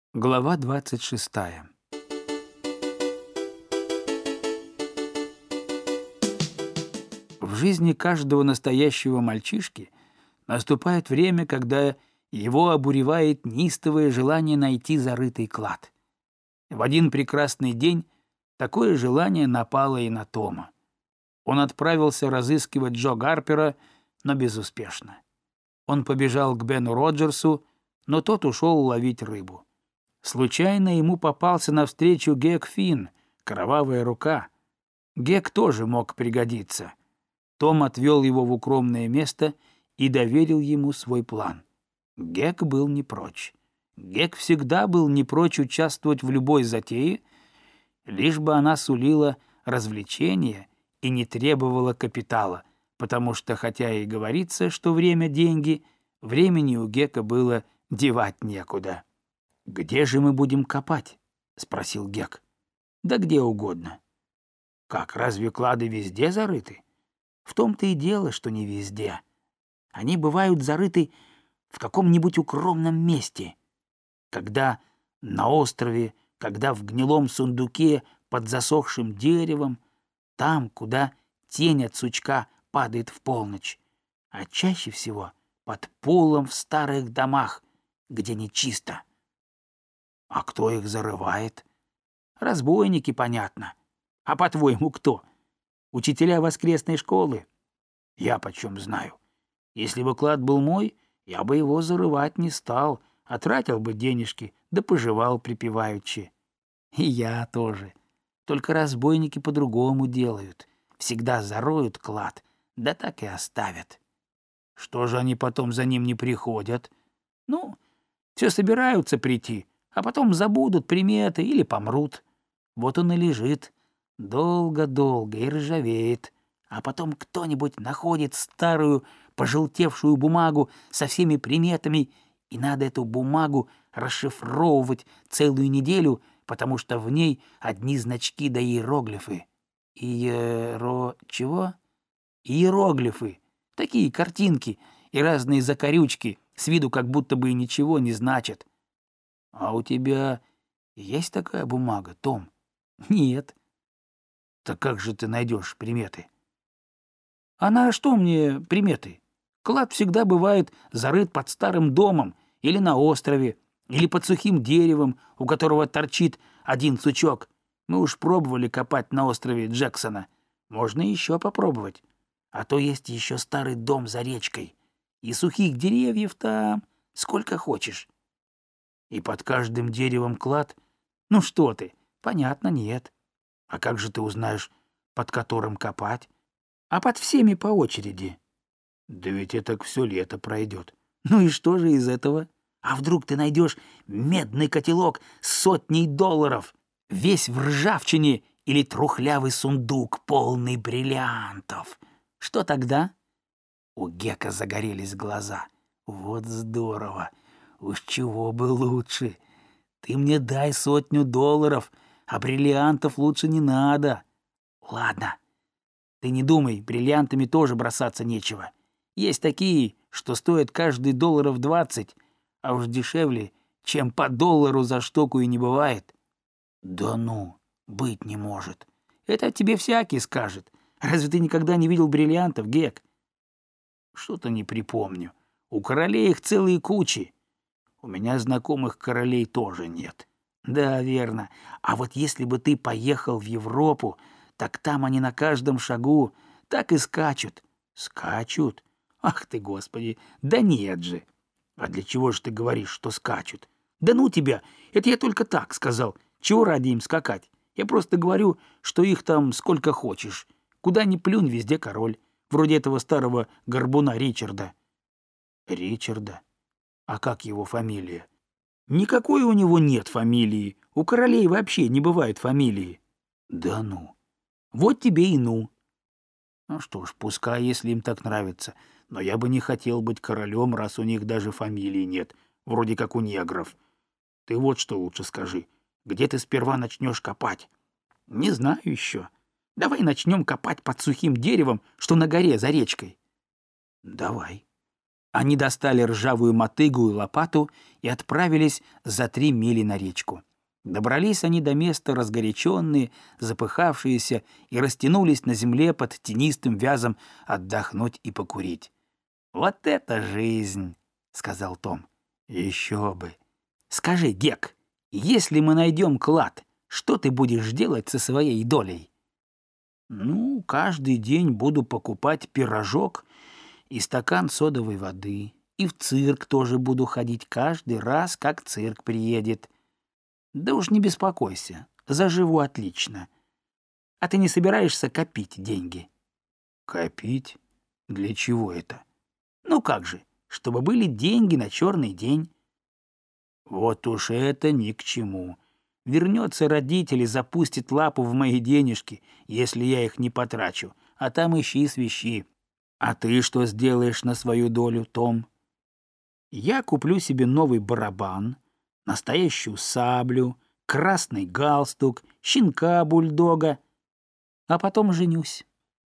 Глава 26. В жизни каждого настоящего мальчишки наступает время, когда его обуревает неистовое желание найти зарытый клад. В один прекрасный день такое желание напало и на Тома. Он отправился разыскивать Джо Гарпера, но безуспешно. Он побежал к Бену Роджерсу, но тот ушел ловить рыбу. Случайно ему попался навстречу Гек Финн, кровавая рука. Гек тоже мог пригодиться. Том отвел его в укромное место и доверил ему свой план. Гек был не прочь. Гек всегда был не прочь участвовать в любой затее, лишь бы она сулила развлечения и не требовала капитала, потому что, хотя и говорится, что время — деньги, времени у Гека было девать некуда. «Где же мы будем копать?» — спросил Гек. «Да где угодно». «Как, разве клады везде зарыты?» «В том-то и дело, что не везде. Они бывают зарыты в каком-нибудь укромном месте. Когда на острове, когда в гнилом сундуке под засохшим деревом, там, куда тень от сучка падает в полночь, а чаще всего под полом в старых домах, где нечисто». «А кто их зарывает?» «Разбойники, понятно. А по-твоему, кто? Учителя воскресной школы?» «Я почем знаю. Если бы клад был мой, я бы его зарывать не стал, а тратил бы денежки, да поживал припеваючи». «И я тоже. Только разбойники по-другому делают. Всегда зароют клад, да так и оставят». «Что же они потом за ним не приходят?» «Ну, все собираются прийти, а потом забудут приметы или помрут. Вот он и лежит долго-долго и ржавеет, а потом кто-нибудь находит старую пожелтевшую бумагу со всеми приметами, и надо эту бумагу расшифровывать целую неделю, потому что в ней одни значки да иероглифы». Чего? Иероглифы. Такие картинки и разные закорючки, с виду как будто бы и ничего не значат. «А у тебя есть такая бумага, Том?» «Нет». «Так как же ты найдешь приметы?» «А на что мне приметы? Клад всегда бывает зарыт под старым домом или на острове, или под сухим деревом, у которого торчит один сучок. Мы уж пробовали копать на острове Джексона. Можно еще попробовать. А то есть еще старый дом за речкой. И сухих деревьев там сколько хочешь». «И под каждым деревом клад?» «Ну что ты, понятно, нет». «А как же ты узнаешь, под которым копать?» «А под всеми по очереди». «Да ведь это все лето пройдет». «Ну и что же из этого? А вдруг ты найдешь медный котелок с $100 весь в ржавчине, или трухлявый сундук, полный бриллиантов? Что тогда?» У Гека загорелись глаза. «Вот здорово! Уж чего бы лучше! Ты мне дай $100, а бриллиантов лучше не надо. Ладно, ты не думай, бриллиантами тоже бросаться нечего. Есть такие, что стоят каждый $20, а уж дешевле, чем по $1 за штуку, и не бывает». «Да ну, быть не может». «Это тебе всякий скажет. Разве ты никогда не видел бриллиантов, Гек?» «Что-то не припомню. У королей их целые кучи. У меня знакомых королей тоже нет». «Да, верно. А вот если бы ты поехал в Европу, так там они на каждом шагу так и скачут». «Скачут? Ах ты, Господи! Да нет же!» «А для чего же ты говоришь, что скачут?» «Да ну тебя! Это я только так сказал. Чего ради им скакать? Я просто говорю, что их там сколько хочешь. Куда ни плюнь, везде король. Вроде этого старого горбуна Ричарда». «Ричарда? А как его фамилия?» «Никакой у него нет фамилии. У королей вообще не бывает фамилии». «Да ну! Вот тебе и ну!» «Ну что ж, пускай, если им так нравится. Но я бы не хотел быть королем, раз у них даже фамилии нет, вроде как у негров. Ты вот что лучше скажи. Где ты сперва начнешь копать?» «Не знаю еще. Давай начнем копать под сухим деревом, что на горе за речкой». «Давай. Они достали ржавую мотыгу и лопату и отправились за 3 мили на речку. Добрались они до места разгоряченные, запыхавшиеся, и растянулись на земле под тенистым вязом отдохнуть и покурить. «Вот это жизнь!» — сказал Том. «Еще бы! Скажи, Гек, если мы найдем клад, что ты будешь делать со своей долей?» «Ну, каждый день буду покупать пирожок и стакан содовой воды, и в цирк тоже буду ходить каждый раз, как цирк приедет. Да уж не беспокойся, заживу отлично. А ты не собираешься копить деньги?» «Копить? Для чего это?» «Ну как же, чтобы были деньги на черный день». «Вот уж это ни к чему. Вернется родитель и запустит лапу в мои денежки, если я их не потрачу, а там ищи свищи. А ты что сделаешь на свою долю, Том?» «Я куплю себе новый барабан, настоящую саблю, красный галстук, щенка-бульдога, а потом женюсь».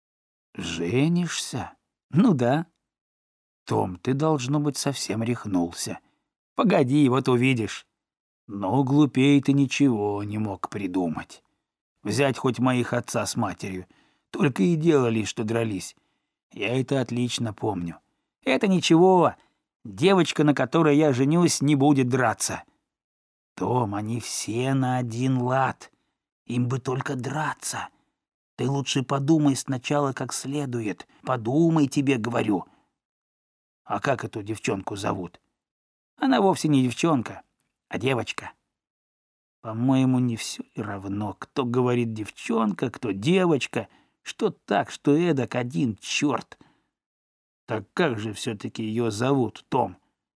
«Женишься? Ну да». «Том, ты, должно быть, совсем рехнулся. Погоди, вот увидишь. Но глупей ты ничего не мог придумать. Взять хоть моих отца с матерью. Только и делали, что дрались. Я это отлично помню. Это ничего. Девочка, на которой я женюсь, не будет драться». «Том, они все на один лад. Им бы только драться. Ты лучше подумай сначала как следует. Подумай, тебе говорю». «А как эту девчонку зовут?» «Она вовсе не девчонка, а девочка». «По-моему, не все ли равно, кто говорит девчонка, кто девочка, что так, что эдак, один черт. Так как же все-таки ее зовут, Том?»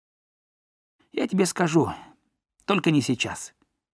«Я тебе скажу, только не сейчас».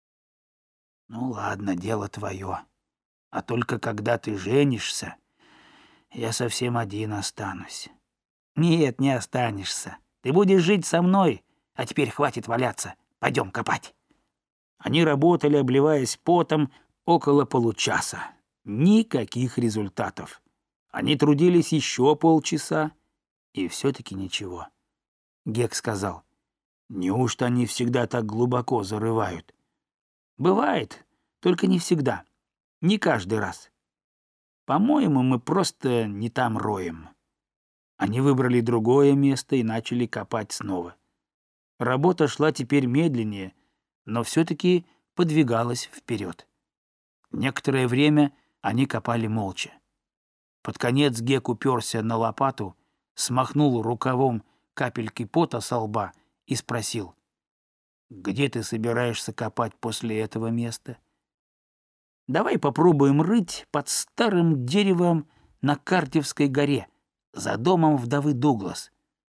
«Ну ладно, дело твое. А только когда ты женишься, я совсем один останусь». «Нет, не останешься. Ты будешь жить со мной. А теперь хватит валяться. Пойдем копать». Они работали, обливаясь потом, около получаса. Никаких результатов. Они трудились еще полчаса, и все-таки ничего. Гек сказал: «Неужто они всегда так глубоко зарывают?» «Бывает, только не всегда. Не каждый раз. По-моему, мы просто не там роем». Они выбрали другое место и начали копать снова. Работа шла теперь медленнее, но все-таки подвигалась вперед. Некоторое время они копали молча. Под конец Гек уперся на лопату, смахнул рукавом капельки пота со лба и спросил: «Где ты собираешься копать после этого места?» «Давай попробуем рыть под старым деревом на Картевской горе, за домом вдовы Дуглас».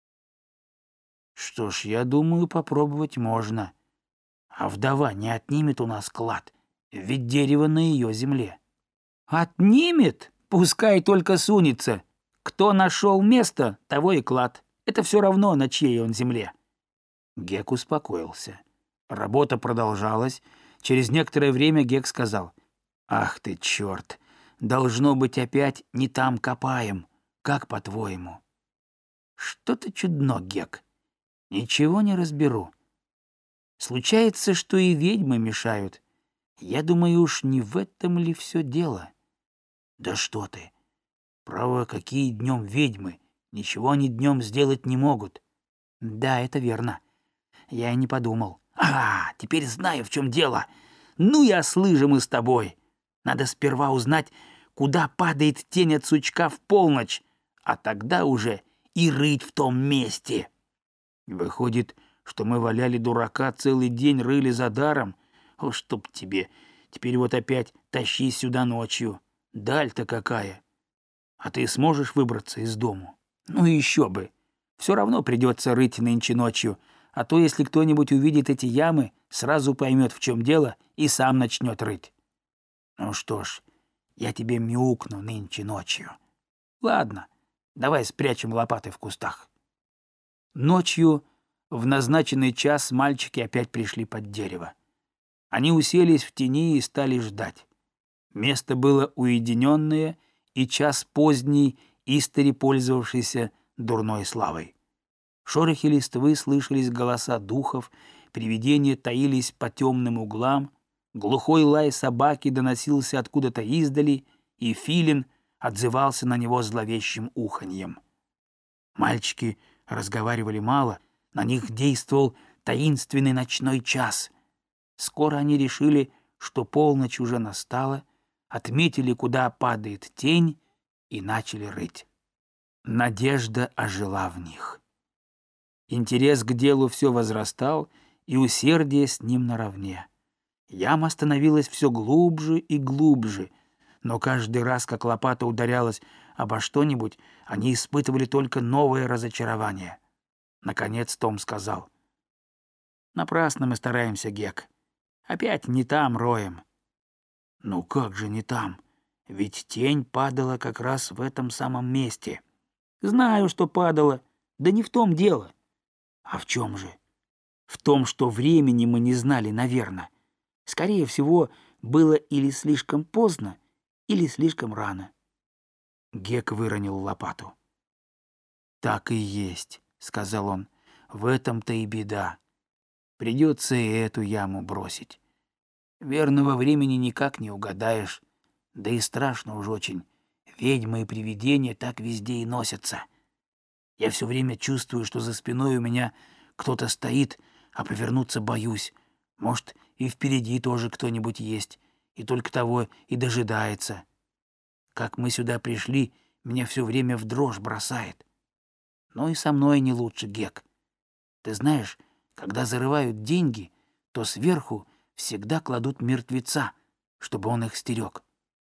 «Что ж, я думаю, попробовать можно. А вдова не отнимет у нас клад, ведь дерево на ее земле». «Отнимет? Пускай только сунется. Кто нашел место, того и клад. Это все равно, на чьей он земле». Гек успокоился. Работа продолжалась. Через некоторое время Гек сказал: «Ах ты, черт! Должно быть, опять не там копаем. Как по-твоему?» «Что-то чудно, Гек. Ничего не разберу. Случается, что и ведьмы мешают. Я думаю, уж не в этом ли все дело?» «Да что ты! Право, какие днем ведьмы? Ничего они днем сделать не могут». «Да, это верно. Я и не подумал. Теперь знаю, в чем дело. Ну и ослыжем мы с тобой. Надо сперва узнать, куда падает тень от сучка в полночь, а тогда уже и рыть в том месте». «Выходит, что мы валяли дурака целый день, рыли за даром? О, чтоб тебе! Теперь вот опять тащи сюда ночью. Даль-то какая! А ты сможешь выбраться из дому?» «Ну еще бы! Все равно придется рыть нынче ночью, а то, если кто-нибудь увидит эти ямы, сразу поймет, в чем дело, и сам начнет рыть». «Ну что ж, я тебе мяукну нынче ночью. Ладно, давай спрячем лопаты в кустах». Ночью в назначенный час мальчики опять пришли под дерево. Они уселись в тени и стали ждать. Место было уединенное, и час поздний, истори пользовавшийся дурной славой. В шорохе листвы слышались голоса духов, привидения таились по темным углам, глухой лай собаки доносился откуда-то издали, и филин отзывался на него зловещим уханьем. Мальчики разговаривали мало, на них действовал таинственный ночной час. Скоро они решили, что полночь уже настала, отметили, куда падает тень, и начали рыть. Надежда ожила в них. Интерес к делу все возрастал, и усердие с ним наравне. Яма становилась все глубже и глубже, но каждый раз, как лопата ударялась обо что-нибудь, они испытывали только новое разочарование. Наконец Том сказал: «Напрасно мы стараемся, Гек. Опять не там роем». «Ну как же не там? Ведь тень падала как раз в этом самом месте». «Знаю, что падала, да не в том дело». «А в чем же?» «В том, что времени мы не знали, наверное. Скорее всего, было или слишком поздно, или слишком рано». Гек выронил лопату. «Так и есть», — сказал он, — «в этом-то и беда. Придется и эту яму бросить. Верного времени никак не угадаешь, да и страшно уж очень. Ведьмы и привидения так везде и носятся. Я все время чувствую, что за спиной у меня кто-то стоит, а повернуться боюсь. Может, и впереди тоже кто-нибудь есть, и только того и дожидается. Как мы сюда пришли, меня все время в дрожь бросает. Но и со мной не лучше, Гек. Ты знаешь, когда зарывают деньги, то сверху всегда кладут мертвеца, чтобы он их стерег.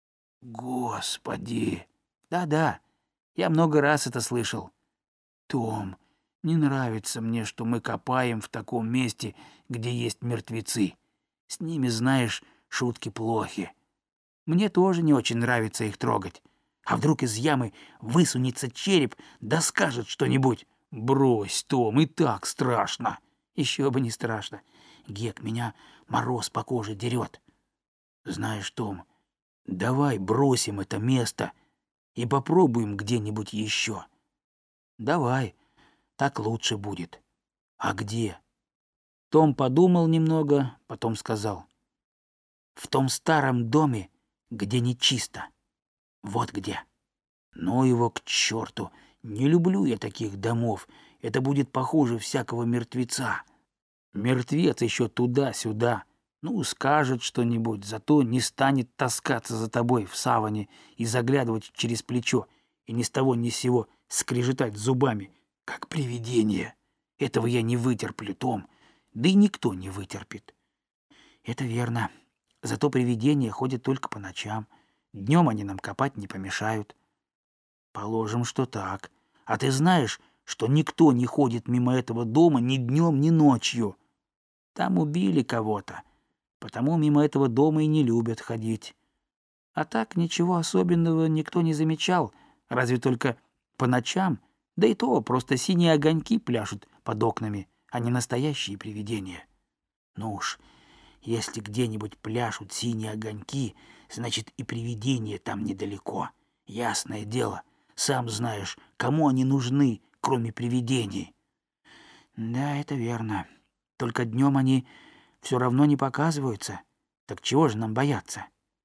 Господи! Да-да, я много раз это слышал. Том, не нравится мне, что мы копаем в таком месте, где есть мертвецы. С ними, знаешь, шутки плохи. Мне тоже не очень нравится их трогать. А вдруг из ямы высунется череп, да скажет что-нибудь? Брось, Том, и так страшно. Еще бы не страшно. Гек, меня мороз по коже дерет. Знаешь, Том, давай бросим это место и попробуем где-нибудь еще. Давай, так лучше будет. А где? Том подумал немного, потом сказал: в том старом доме, где нечисто. Вот где. Ну его к черту. Не люблю я таких домов. Это будет похуже всякого мертвеца. Мертвец еще туда-сюда. Ну, скажет что-нибудь, зато не станет таскаться за тобой в саване и заглядывать через плечо, и ни с того ни с сего скрежетать зубами, как привидение. Этого я не вытерплю, Том. Да и никто не вытерпит. Это верно. Зато привидения ходят только по ночам. Днем они нам копать не помешают. Положим, что так. А ты знаешь, что никто не ходит мимо этого дома ни днем, ни ночью? Там убили кого-то, потому мимо этого дома и не любят ходить. А так ничего особенного никто не замечал, разве только по ночам, да и то просто синие огоньки пляшут под окнами, а не настоящие привидения. Ну уж, если где-нибудь пляшут синие огоньки, значит и привидения там недалеко. Ясное дело, сам знаешь, кому они нужны, кроме привидений. Да, это верно. Только днем они все равно не показываются. Так чего же нам бояться?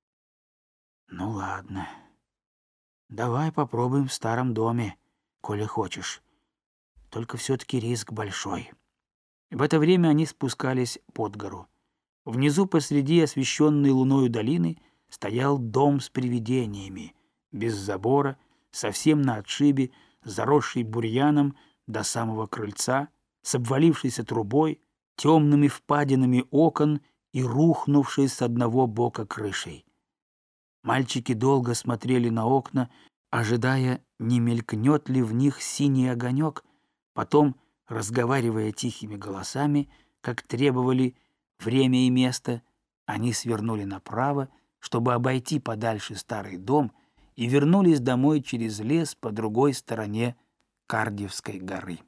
Ну ладно. Давай попробуем в старом доме, коли хочешь. Только все-таки риск большой. В это время они спускались под гору. Внизу посреди освещенной луною долины стоял дом с привидениями, без забора, совсем на отшибе, заросший бурьяном до самого крыльца, с обвалившейся трубой, темными впадинами окон и рухнувшей с одного бока крышей. Мальчики долго смотрели на окна, ожидая, не мелькнет ли в них синий огонек, потом, разговаривая тихими голосами, как требовали время и место, они свернули направо, чтобы обойти подальше старый дом, и вернулись домой через лес по другой стороне Кардивской горы.